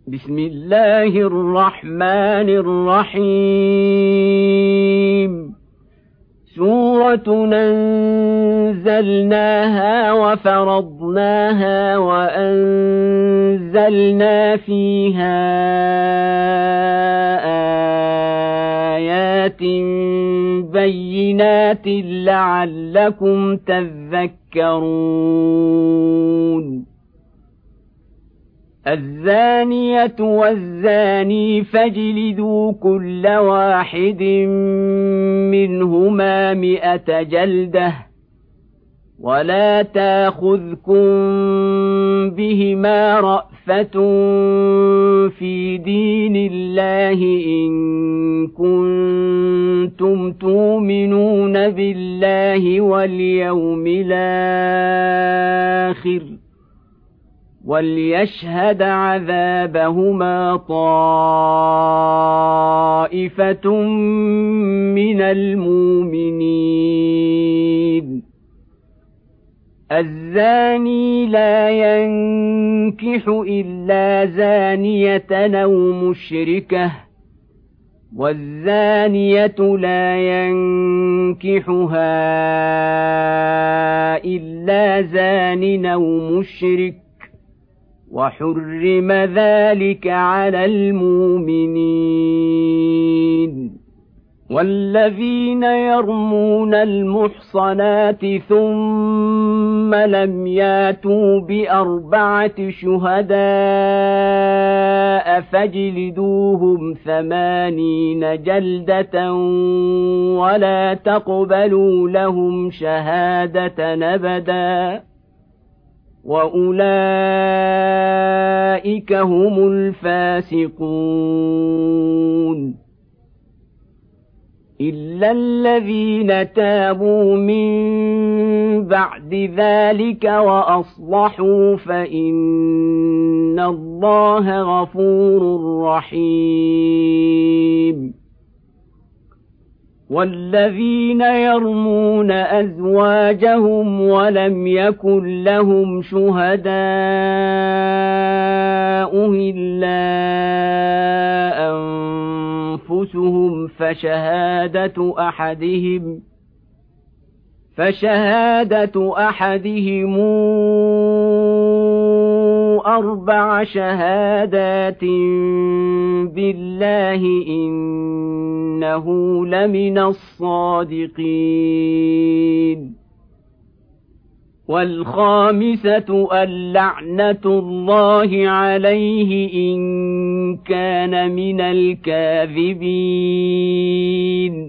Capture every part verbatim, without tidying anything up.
بسم الله الرحمن الرحيم سورة أنزلناها وفرضناها وأنزلنا فيها آيات بينات لعلكم تذكرون الزانية والزاني فاجلدوا كل واحد منهما مئة جلدة ولا تاخذكم بهما رأفة في دين الله إن كنتم تؤمنون بالله واليوم الآخر وليشهد عذابهما طائفة من المؤمنين الزاني لا ينكح إلا زانية أو مشركة والزانية لا ينكحها إلا زان أو مشرك وحرم ذلك على المؤمنين والذين يرمون المحصنات ثم لم ياتوا بأربعة شهداء فاجلدوهم ثمانين جلدة ولا تقبلوا لهم شهادة أبدا وأولئك هم الفاسقون إلا الذين تابوا من بعد ذلك وأصلحوا فإن الله غفور رحيم والذين يرمون أزواجهم ولم يكن لهم شهداء إلا أنفسهم فشهادة أحدهم فشهادة أحدهم أربع شهادات بالله إنه لمن الصادقين والخامسة اللعنة الله عليه إن كان من الكاذبين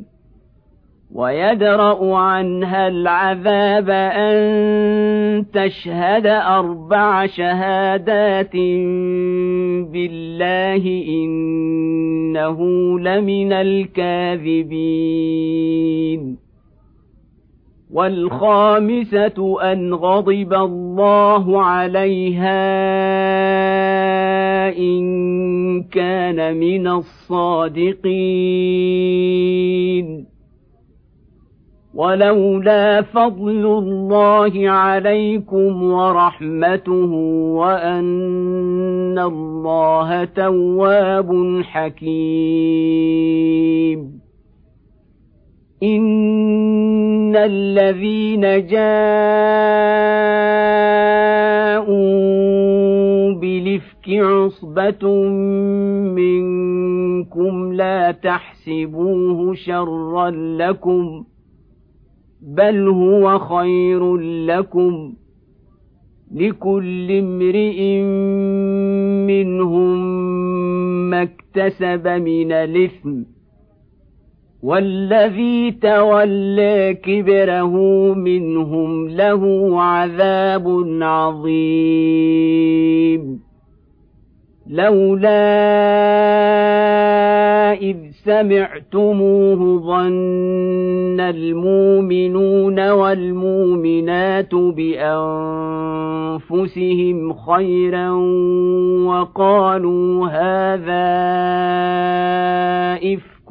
ويدرأ عنها العذاب أن تشهد أربع شهادات بالله إنه لمن الكاذبين والخامسة أن غضب الله عليها إن كان من الصادقين ولولا فضل الله عليكم ورحمته وأن الله تواب حكيم إن الذين جاءوا بالإفك عصبة منكم لا تحسبوه شرا لكم بل هو خير لكم لكل امرئ منهم ما اكتسب من الإثم والذي تولى كبره منهم له عذاب عظيم لولا إذ سمعتموه ظن المؤمنون والمؤمنات بأنفسهم خيرا وقالوا هذا إفك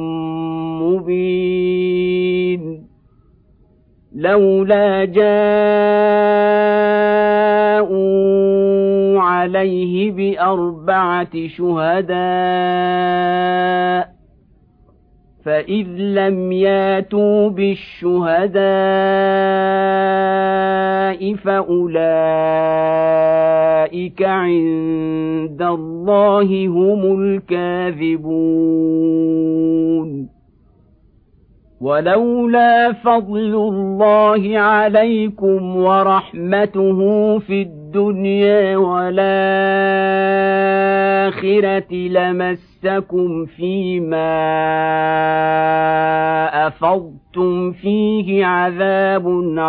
مبين لولا جاءوا عليه بأربعة شهداء فإذ لم ياتوا بالشهداء فأولئك عند الله هم الكاذبون ولولا فضل الله عليكم ورحمته في الدنيا والآخرة لمسكم فيما أفضتم فيه عذاب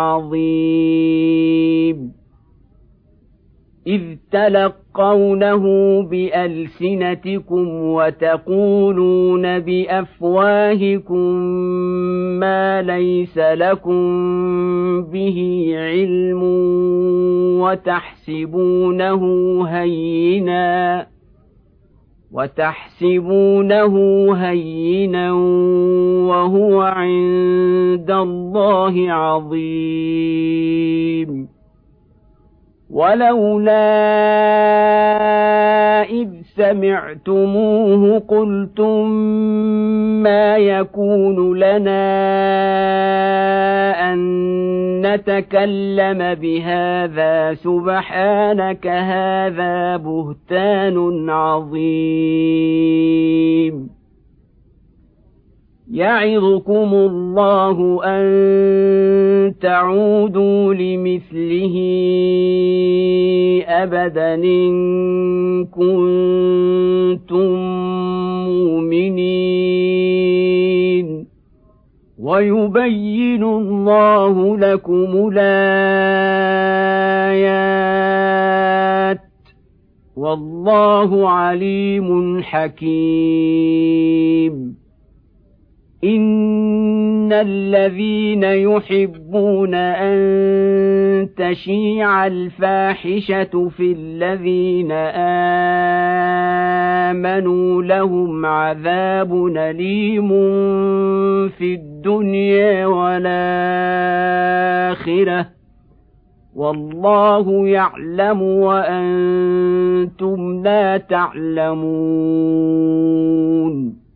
عظيم إذ تلقونه بألسنتكم وتقولون بأفواهكم ما ليس لكم به علم وتحسبونه هينا وتحسبونه هينا وهو عند الله عظيم ولولا إذ سمعتموه قلتم ما يكون لنا أن نتكلم بهذا سبحانك هذا بهتان عظيم يعظكم الله أن تعودوا لمثله أبدا إن كنتم مؤمنين ويبين الله لكم الآيات والله عليم حكيم إن الذين يحبون أن تشيع الفاحشة في الذين آمنوا لهم عذاب أليم في الدنيا والآخرة والله يعلم وأنتم لا تعلمون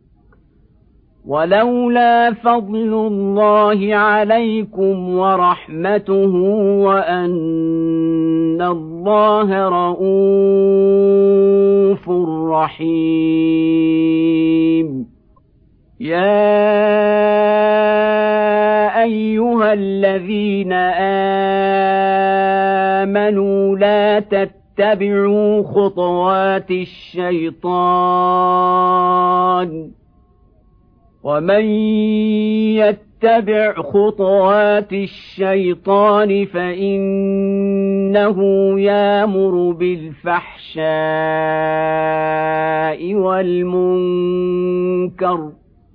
ولولا فضل الله عليكم ورحمته وأن الله رءوف رحيم يا أيها الذين آمنوا لا تتبعوا خطوات الشيطان ومن يتبع خطوات الشيطان فإنه يأمر بالفحشاء والمنكر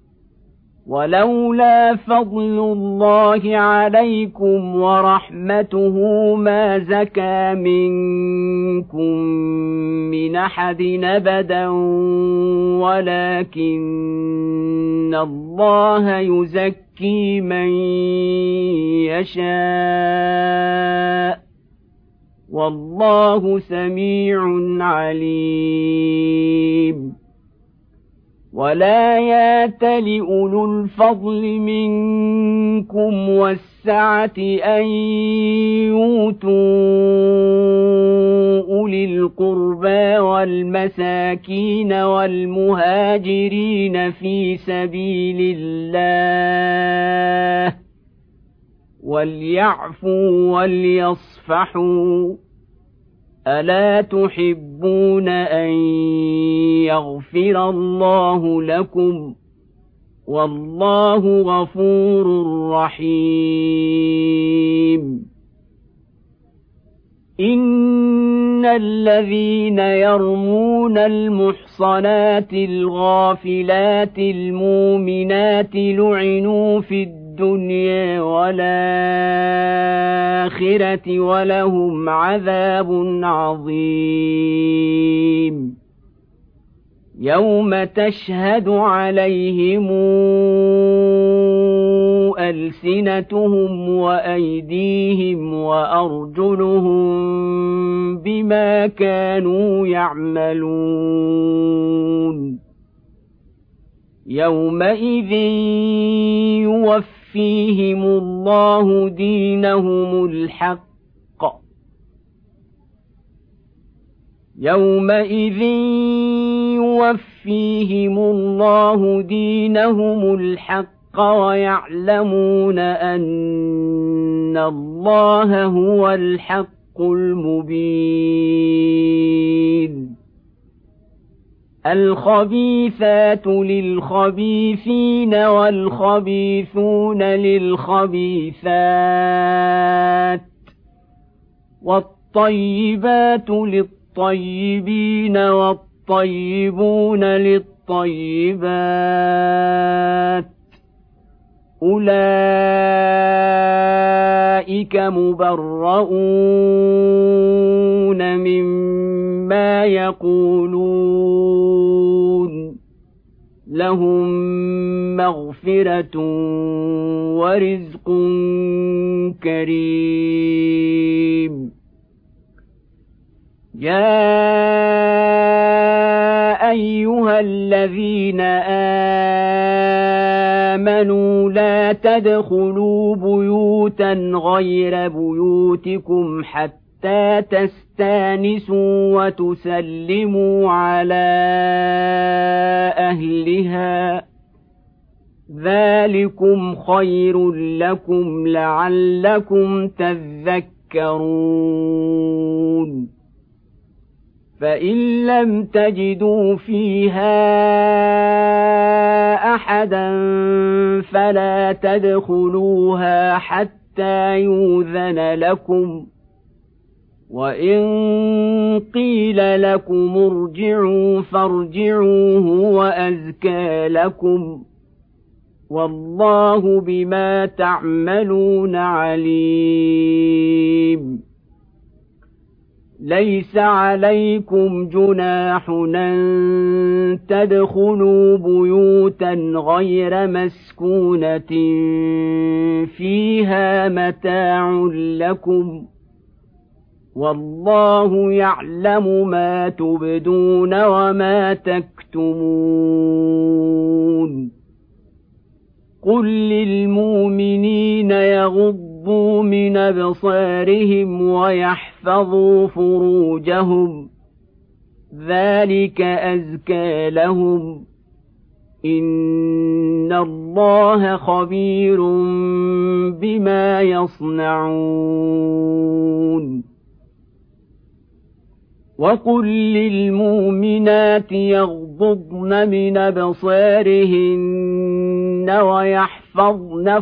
ولولا فضل الله عليكم ورحمته ما زكى منكم من أحد أبدا ولكن الله يزكي من يشاء والله سميع عليم ولا يأتل أولو الفضل منكم والسعة أن يؤتوا أولي القربى والمساكين والمهاجرين في سبيل الله وليعفوا وليصفحوا ألا تحبون أن يغفر الله لكم والله غفور رحيم إن الذين يرمون المحصنات الغافلات المؤمنات لعنوا في الدنيا والآخرة ولهم عذاب عظيم يوم تشهد عليهم ألسنتهم وأيديهم وأرجلهم بما كانوا يعملون يومئذ يوفيهم الله دينهم الحق يومئذ يوفيهم الله دينهم الحق ويعلمون أن الله هو الحق المبين الخبيثات للخبيثين والخبيثون للخبيثات والطيبات للطيبين والطيبون للطيبات أولئك مبرؤون مما يقولون لهم مغفرة ورزق كريم يا أيها الذين آمنوا لا تدخلوا بيوتا غير بيوتكم حتى تستانسوا وتسلموا على أهلها ذلكم خير لكم لعلكم تذكرون فإن لم تجدوا فيها أحدا فلا تدخلوها حتى يؤذن لكم وإن قيل لكم ارجعوا فارجعوا هو أزكى لكم والله بما تعملون عليم ليس عليكم جناح أن تدخلوا بيوتا غير مسكونة فيها متاع لكم والله يعلم ما تبدون وما تكتمون قل للمؤمنين يغضوا من أبصارهم ويحفظوا فروجهم ذلك أزكى لهم إن الله خبير بما يصنعون وقل للمؤمنات يغضضن من أبصارهن ويحفظن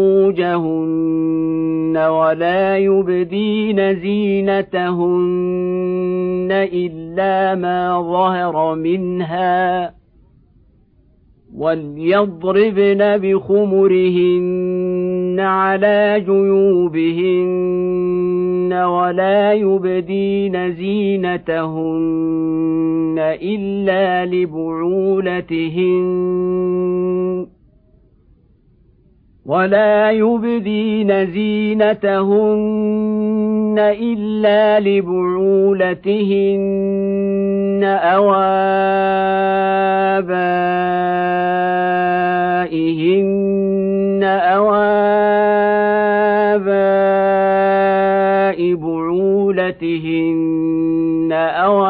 فروجهن ولا يبدين زينتهن إلا ما ظهر منها وليضربن بخمرهن على جيوبهن ولا يبدين زينتهن إلا لبعولتهن ولا يبدين زينتهن إلا لبعولتهن أو آبائهن أو آباء بعولتهن أو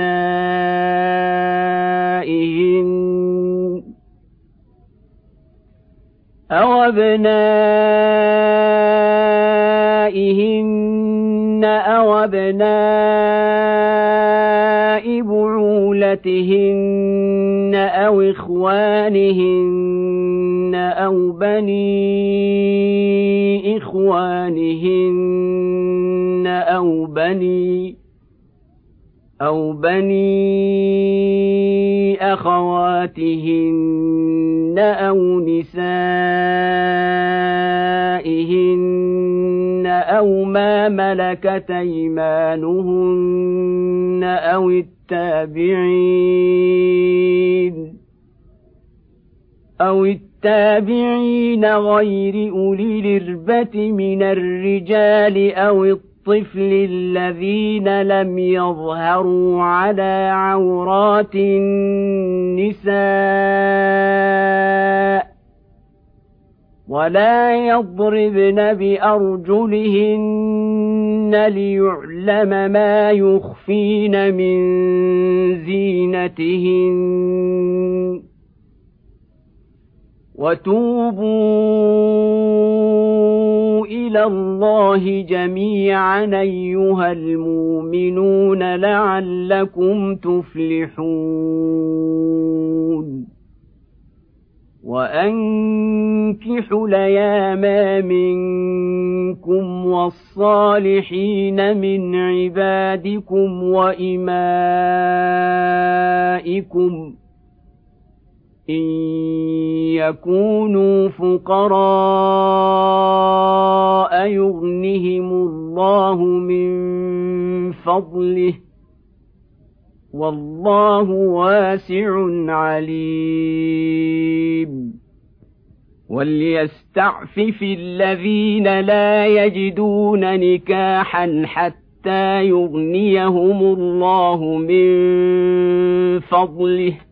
أبنائهن أو أبنائهن أو أبناء بعولتهن أو إخوانهن أو بني إخوانهن أو بني أو بني أخواتهن أو نسائهن أو ما ملكت أيمانهن أو التابعين أو التابعين غير أولي الإربة من الرجال أو الطفل الذين لم يظهروا على عورات النساء ولا يضربن بأرجلهن ليعلم ما يخفين من زينتهن وتوبوا إلى الله جميعا أيها المؤمنون لعلكم تفلحون وأنكحوا الأيام منكم والصالحين من عبادكم وإمائكم إن يكونوا فقراء يغنهم الله من فضله والله واسع عليم وليستعفف الذين لا يجدون نكاحا حتى يغنيهم الله من فضله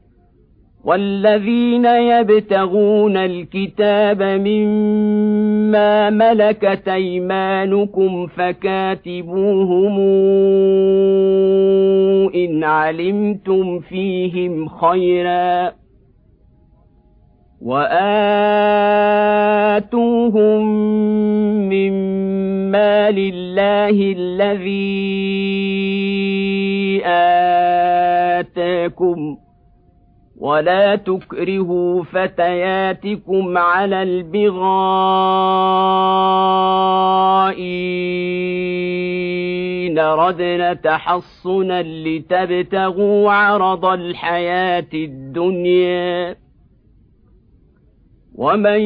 والذين يبتغون الكتاب مما ملكت أيمانكم فكاتبوهم إن علمتم فيهم خيرا وآتوهم مما لله الذي آتاكم ولا تكرهوا فتياتكم على البغاء إن ردنا تحصنا لتبتغوا عرض الحياة الدنيا ومن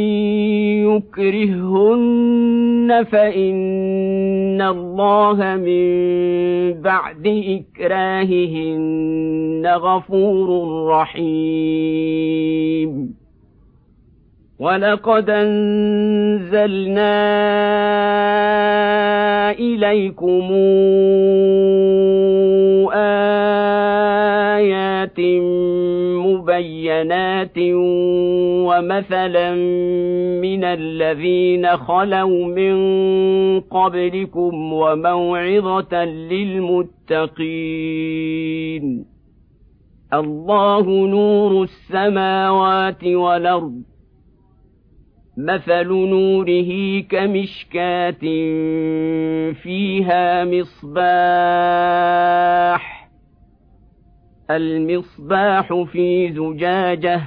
يكرههن فإن الله من بعد إكراههن غفور رحيم ولقد أنزلنا إليكم آيات مبينات ومثلا من الذين خلوا من قبلكم وموعظة للمتقين الله نور السماوات والأرض مثل نوره كمشكاة فيها مصباح المصباح في زجاجة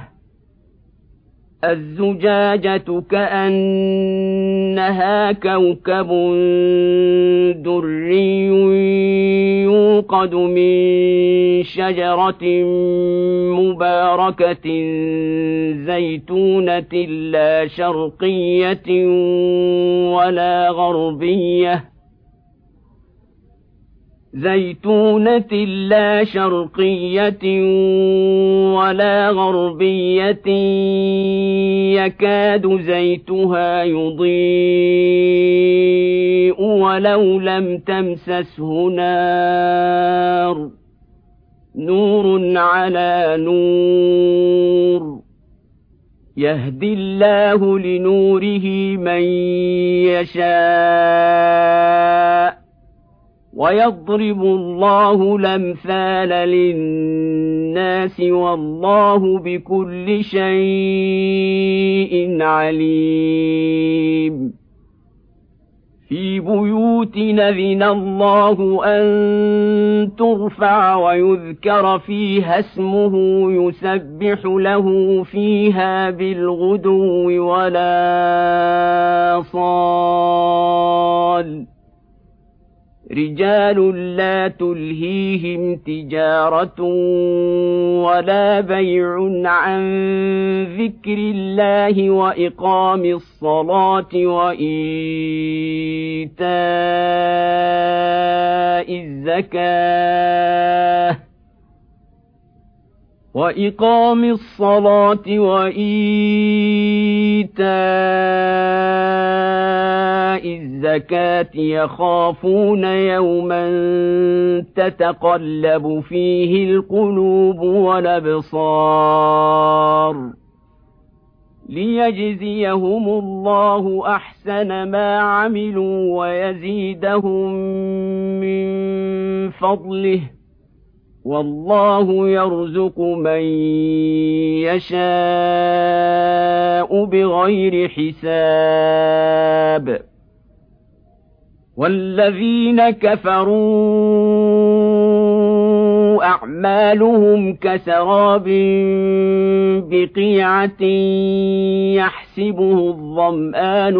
الزجاجة كأنها كوكب دري يوقد من شجرة مباركة زيتونة لا شرقية ولا غربية زيتونة لا شرقية ولا غربية يكاد زيتها يضيء ولو لم تمسسه نار نور على نور يهدي الله لنوره من يشاء ويضرب الله الأمثال للناس والله بكل شيء عليم في بيوت أذن الله أن ترفع ويذكر فيها اسمه يسبح له فيها بالغدو ولا صال رجال لا تلهيهم تجارة ولا بيع عن ذكر الله وإقام الصلاة وإيتاء الزكاة وإقام الصلاة وإيتاء الزكاة يخافون يوما تتقلب فيه القلوب والأبصار ليجزيهم الله أحسن ما عملوا ويزيدهم من فضله والله يرزق من يشاء بغير حساب والذين كفروا أعمالهم كسراب بقيعة يحسبه الظمآن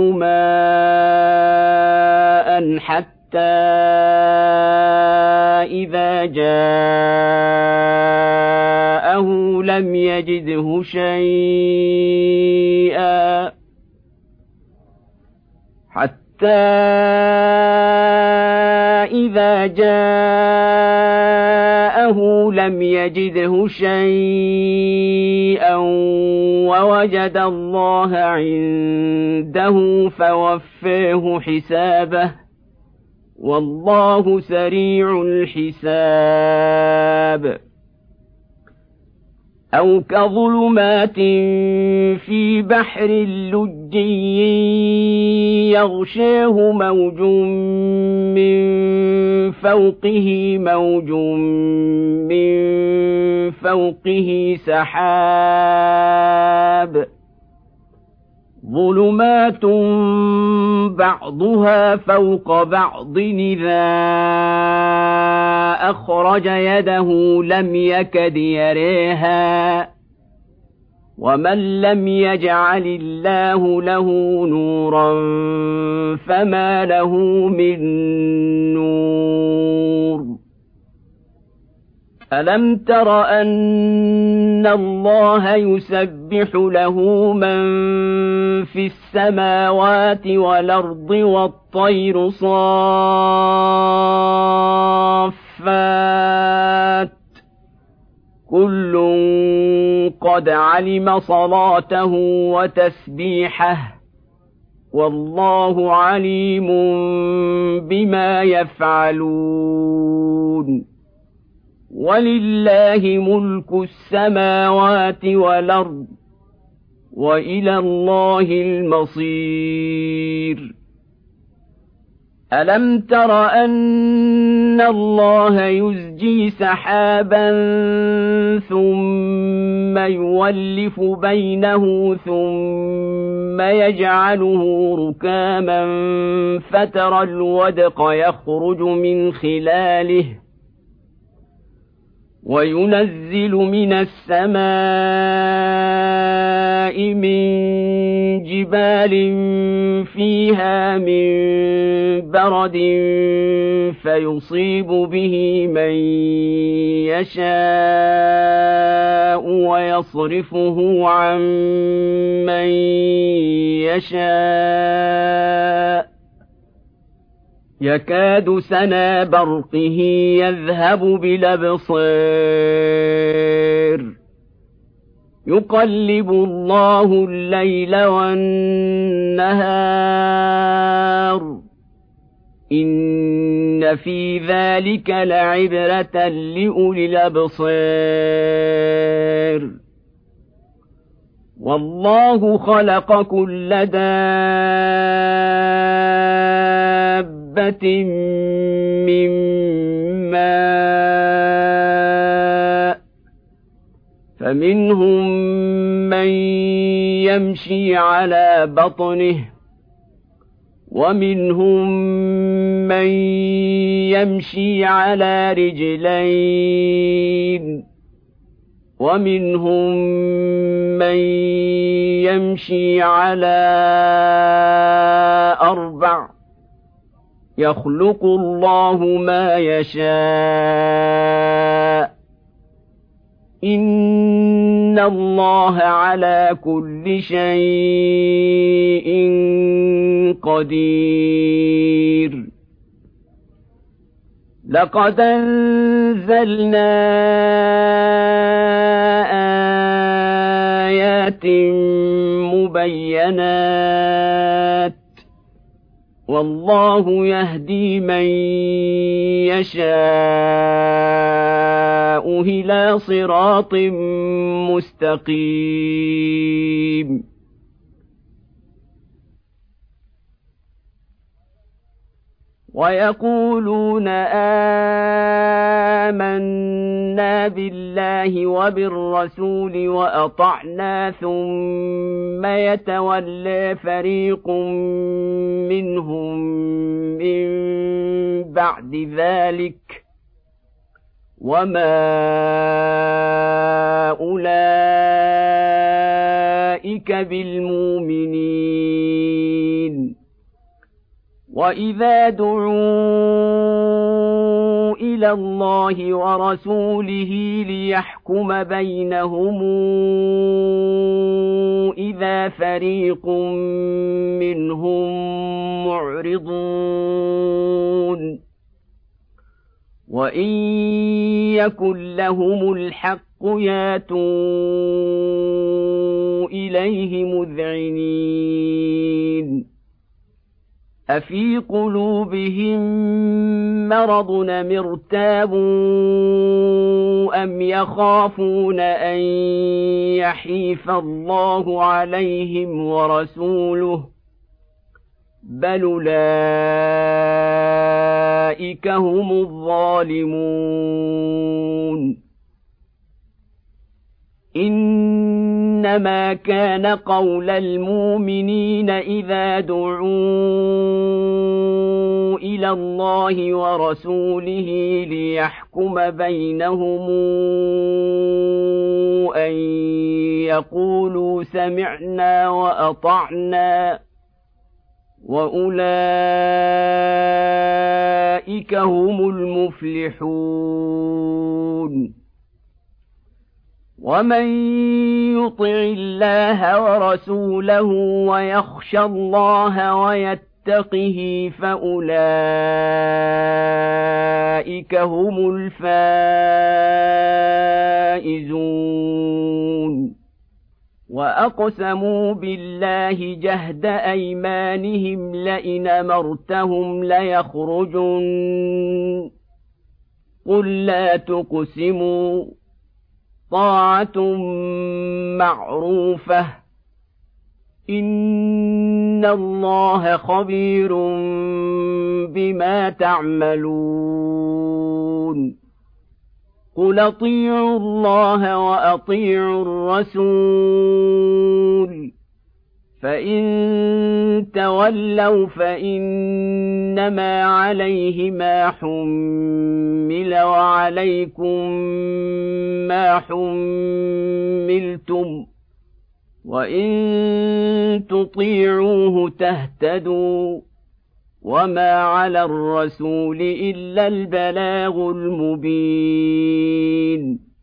ماء حتى إذا جاءه لم يجده شيئا حتى إذا جاءه لم يجده شيئا ووجد الله عنده فوفاه حسابه والله سريع الحساب أو كظلمات في بحر لجي يغشاه موج من فوقه موج من فوقه سحاب ظلمات بعضها فوق بعض إذا أخرج يده لم يكد يريها ومن لم يجعل الله له نورا فما له من نور ألم تر أن الله يسبح له من في السماوات والأرض والطير صافات كل قد علم صلاته وتسبيحه والله عليم بما يفعلون ولله ملك السماوات والأرض وإلى الله المصير ألم تر أن الله يزجي سحابا ثم يولف بينه ثم يجعله ركاما فترى الودق يخرج من خلاله وينزل من السماء من جبال فيها من برد فيصيب به من يشاء ويصرفه عن من يشاء يكاد سنا برقه يذهب بالأبصار يقلب الله الليل والنهار إن في ذلك لعبرة لأولي الأبصار والله خلق كل دابة من ماء فمنهم من يمشي على بطنه ومنهم من يمشي على رجلين ومنهم من يمشي على أربع يخلق الله ما يشاء إن الله على كل شيء قدير لقد أنزلنا آيات مبينات والله يهدي من يشاء إلى صراط مستقيم ويقولون آمنا بالله وبالرسول وأطعنا ثم يتولى فريق منهم من بعد ذلك وما أولئك بالمؤمنين وإذا دعوا إلى الله ورسوله ليحكم بينهم إذا فريق منهم معرضون وإن يكن لهم الحق ياتوا إليه مذعنين أفي قلوبهم مرض أم ارتابوا أم يخافون أن يحيف الله عليهم ورسوله بل أولئك هم الظالمون إنما كان قول المؤمنين إذا دعوا إلى الله ورسوله ليحكم بينهم أن يقولوا سمعنا وأطعنا وأولئك هم المفلحون ومن يطع الله ورسوله ويخشى الله ويتقه فأولئك هم الفائزون وأقسموا بالله جهد أيمانهم لئن أمرتهم ليخرجن قل لا تقسموا طاعة معروفة إن الله خبير بما تعملون قل أطيعوا الله وأطيعوا الرسول فإن تولوا فإنما عليه ما حمل وعليكم ما حملتم وإن تطيعوه تهتدوا وما على الرسول إلا البلاغ المبين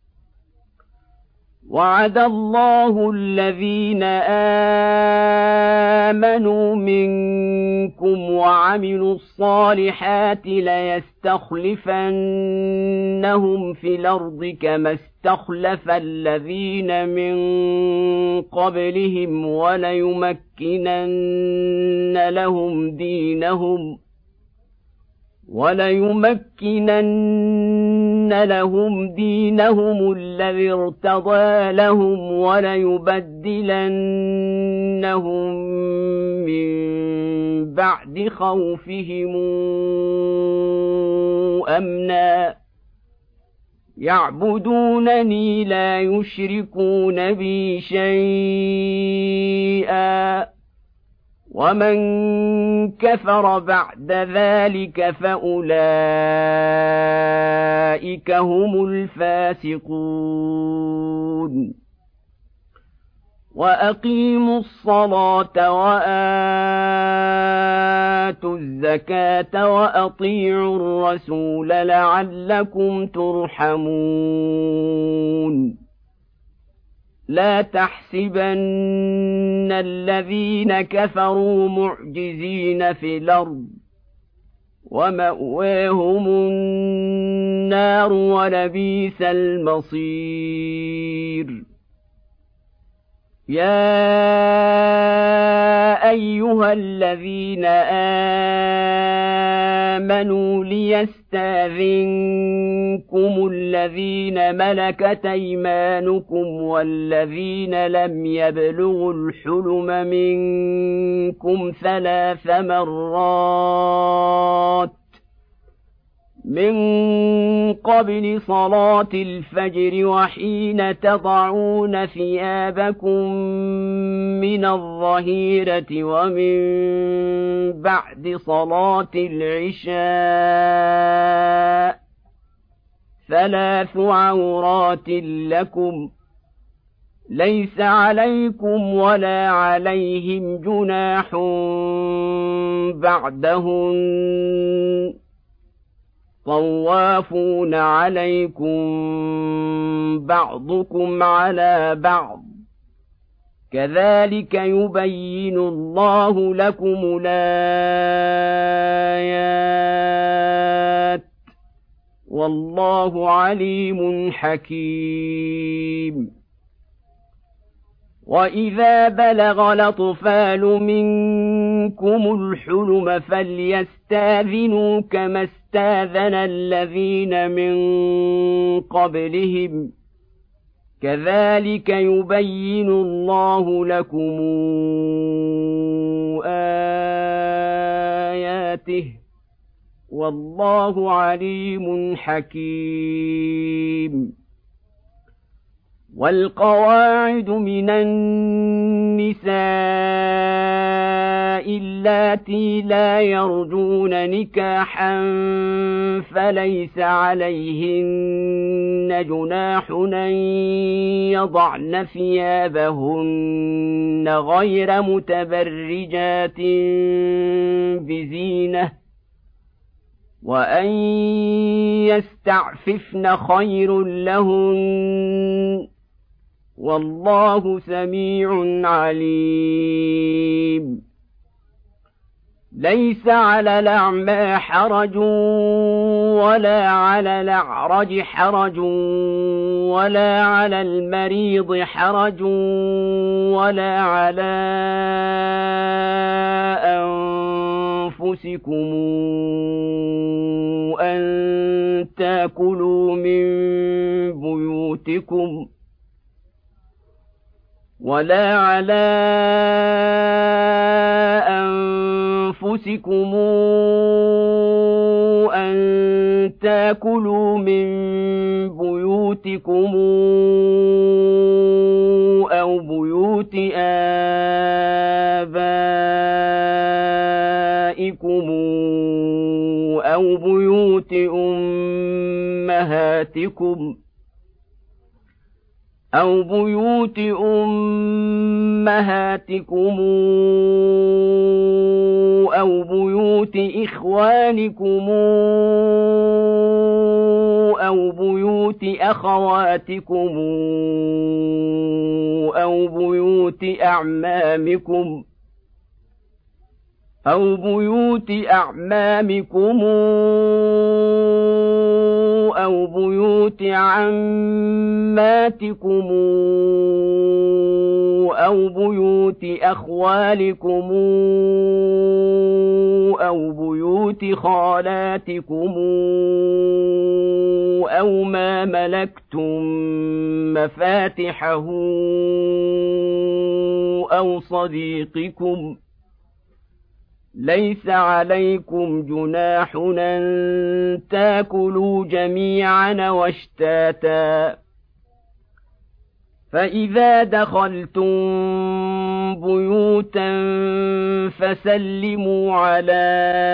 وعد الله الذين آمنوا منكم وعملوا الصالحات ليستخلفنهم في الأرض كما استخلف الذين من قبلهم وليمكنن لهم دينهم وليمكنن لهم دينهم الذي ارتضى لهم وليبدلنهم من بعد خوفهم أمنا يعبدونني لا يشركون بي شيئا ومن كفر بعد ذلك فأولئك هم الفاسقون وأقيموا الصلاة وآتوا الزكاة وأطيعوا الرسول لعلكم ترحمون لا تحسبن الذين كفروا معجزين في الأرض ومأواهم النار ولبئس المصير يا أيها الذين آمنوا ليستأذنكم الذين ملكت أيمانكم والذين لم يبلغوا الحلم منكم ثلاث مرات من قبل صلاة الفجر وحين تضعون ثيابكم من الظهيرة ومن بعد صلاة العشاء ثلاث عورات لكم ليس عليكم ولا عليهم جناح بعدهن طوافون عليكم بعضكم على بعض كذلك يبين الله لكم الآيات والله عليم حكيم. وإذا بلغ الأطفال منكم الحلم فليستأذنوا كما استاذن الذين من قبلهم كذلك يبين الله لكم آياته والله عليم حكيم. والقواعد من النساء اللاتي لا يرجون نكاحا فليس عليهن جناح أن يضعن ثيابهن غير متبرجات بزينة وأن يستعففن خير لهن والله سميع عليم. ليس على الأعمى حرج ولا على الأعرج حرج ولا على المريض حرج ولا على أنفسكم أن تأكلوا من بيوتكم ولا على أنفسكم أن تأكلوا من بيوتكم أو بيوت آبائكم أو بيوت أمهاتكم أو بيوت أمهاتكم أو بيوت إخوانكم أو بيوت أخواتكم أو بيوت أعمامكم أو بيوت أعمامكم أو بيوت عماتكم أو بيوت أخوالكم أو بيوت خالاتكم أو ما ملكتم مفاتحه أو صديقكم ليس عليكم جناح أن تأكلوا جميعا واشتاتا فإذا دخلتم بيوتا فسلموا على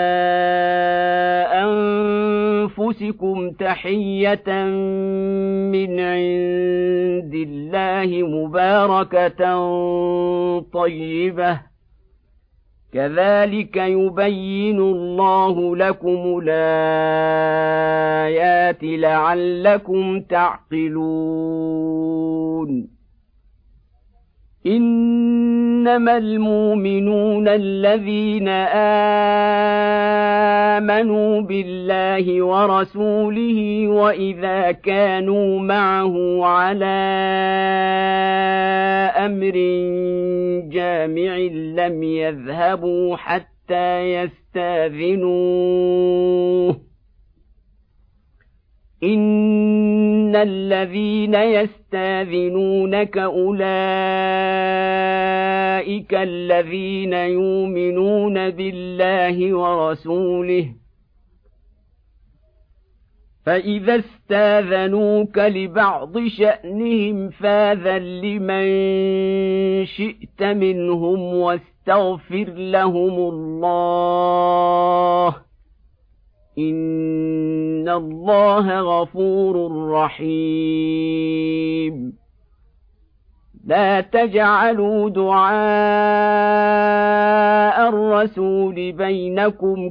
أنفسكم تحية من عند الله مباركة طيبة كذلك يبين الله لكم الآيات لعلكم تعقلون. إنما المؤمنون الذين آمنوا بالله ورسوله وإذا كانوا معه على أمر جامع لم يذهبوا حتى يستأذنوه إن الذين يستأذنونك أولئك الذين يؤمنون بالله ورسوله فإذا استاذنوك لبعض شأنهم فاذن لمن شئت منهم واستغفر لهم الله إن الله غفور رحيم لا تجعلوا دعاء الرسول بينكم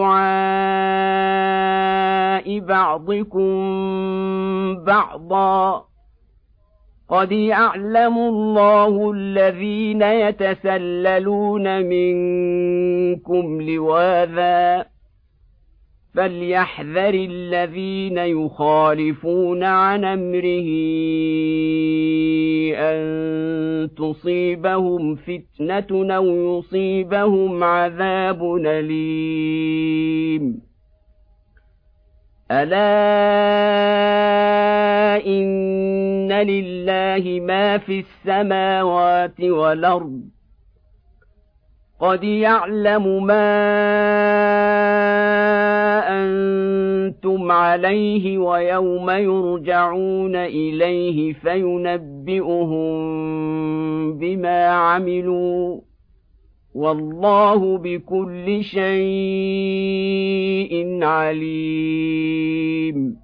كدعاء بعضكم بعضا قد يعلم الله الذين يتسللون منكم لواذا فليحذر الذين يخالفون عن أمره أن تصيبهم فتنة أو يصيبهم عذاب أليم ألا إن لله ما في السماوات والأرض قد يعلم ما أنتم عليه ويوم يرجعون إليه فينبئهم بما عملوا والله بكل شيء عليم